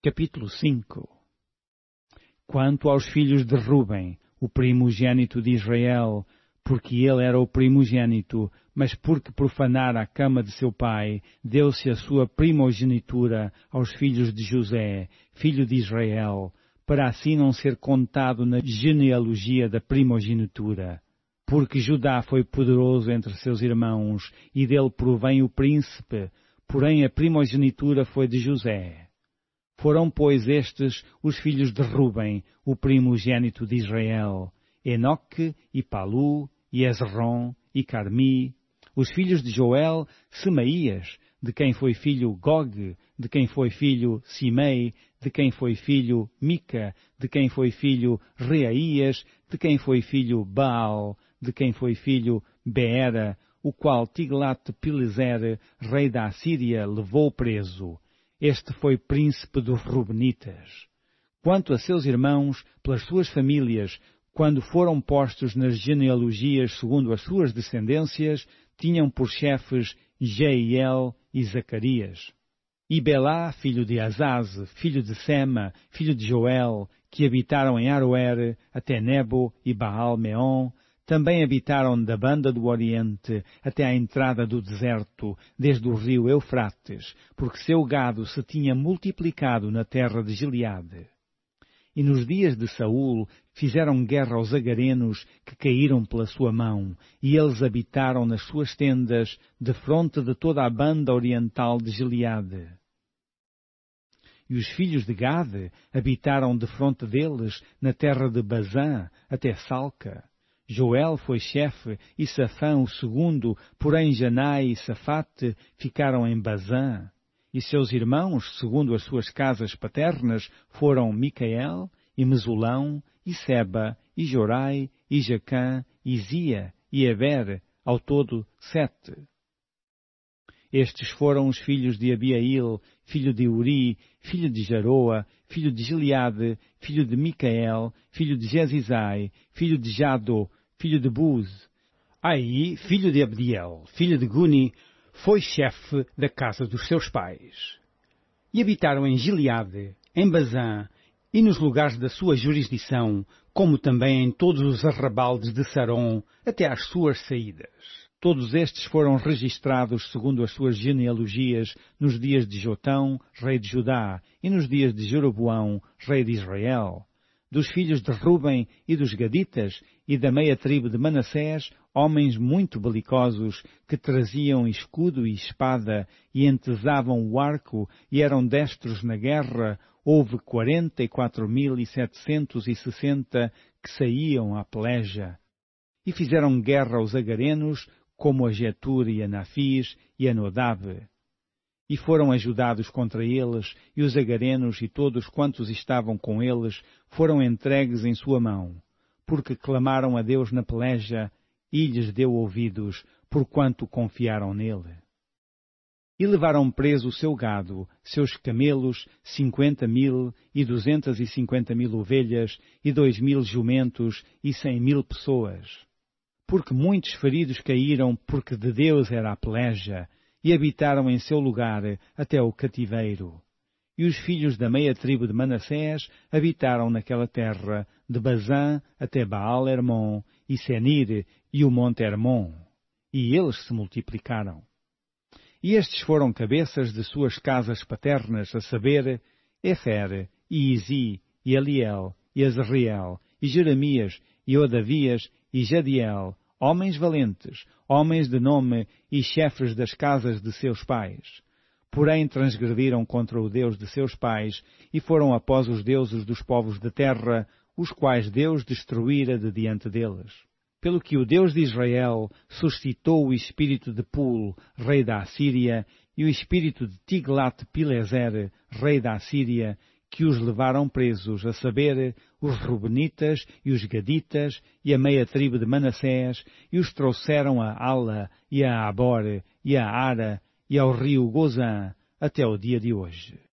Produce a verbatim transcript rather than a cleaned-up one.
Capítulo cinco. Quanto aos filhos de Ruben, o primogênito de Israel, porque ele era o primogênito, mas porque profanara a cama de seu pai, deu-se a sua primogenitura aos filhos de José, filho de Israel, para assim não ser contado na genealogia da primogenitura. Porque Judá foi poderoso entre seus irmãos, e dele provém o príncipe, porém a primogenitura foi de José. Foram, pois, estes os filhos de Ruben, o primogênito de Israel, Enoque, e Palu, e Ezron, e Carmi. Os filhos de Joel, Semaías, de quem foi filho Gog, de quem foi filho Simei, de quem foi filho Mica, de quem foi filho Reaías, de quem foi filho Baal, de quem foi filho Beera, o qual Tiglat-Pileser, rei da Assíria, levou preso. Este foi príncipe dos Rubenitas. Quanto a seus irmãos, pelas suas famílias, quando foram postos nas genealogias segundo as suas descendências, tinham por chefes Jeiel e Zacarias. E Belá, filho de Azaz, filho de Sema, filho de Joel, que habitaram em Aroer, até Nebo e Baal-Meon, também habitaram da banda do Oriente até à entrada do deserto, desde o rio Eufrates, porque seu gado se tinha multiplicado na terra de Gileade. E nos dias de Saul fizeram guerra aos agarenos que caíram pela sua mão, e eles habitaram nas suas tendas, defronte de toda a banda oriental de Gileade. E os filhos de Gade habitaram defronte deles na terra de Bazã, até Salca. Joel foi chefe e Safã o segundo, porém Janai e Safate ficaram em Bazã. E seus irmãos, segundo as suas casas paternas, foram Micael, e Mesulão, e Seba, e Jorai, e Jacã, e Zia, e Eber, ao todo sete. Estes foram os filhos de Abiail, filho de Uri, filho de Jaroa, filho de Gileade, filho de Micael, filho de Jezizai, filho de Jado, filho de Buz. Aí, filho de Abdiel, filho de Guni, foi chefe da casa dos seus pais. E habitaram em Gileade, em Bazã, e nos lugares da sua jurisdição, como também em todos os arrabaldes de Saron, até às suas saídas. Todos estes foram registrados segundo as suas genealogias nos dias de Jotão, rei de Judá, e nos dias de Jeroboão, rei de Israel. Dos filhos de Ruben e dos Gaditas, e da meia tribo de Manassés, homens muito belicosos, que traziam escudo e espada, e entesavam o arco, e eram destros na guerra, houve quarenta e quatro mil e setecentos e sessenta que saíam à peleja. E fizeram guerra aos agarenos, como a Getur e a Nafis e a Nodab. E foram ajudados contra eles, e os agarenos e todos quantos estavam com eles foram entregues em sua mão, porque clamaram a Deus na peleja, e lhes deu ouvidos, porquanto confiaram nele. E levaram preso o seu gado, seus camelos, cinquenta mil, e duzentas e cinquenta mil ovelhas, e dois mil jumentos, e cem mil pessoas. Porque muitos feridos caíram, porque de Deus era a peleja, e habitaram em seu lugar até o cativeiro. E os filhos da meia tribo de Manassés habitaram naquela terra, de Bazã até Baal-Hermon, e Senir, e o monte Hermon. E eles se multiplicaram. E estes foram cabeças de suas casas paternas, a saber, Efer, e Izi, e Eliel, e Azriel, e Jeremias, e Odavias, e Jadiel, homens valentes, homens de nome e chefes das casas de seus pais. Porém transgrediram contra o Deus de seus pais e foram após os deuses dos povos da terra, os quais Deus destruíra de diante deles. Pelo que o Deus de Israel suscitou o espírito de Pul, rei da Assíria, e o espírito de Tiglat-Pileser, rei da Assíria, que os levaram presos, a saber, os Rubenitas e os Gaditas e a meia tribo de Manassés, e os trouxeram a Ala e a Abor e a Ara e ao rio Gozã até o dia de hoje.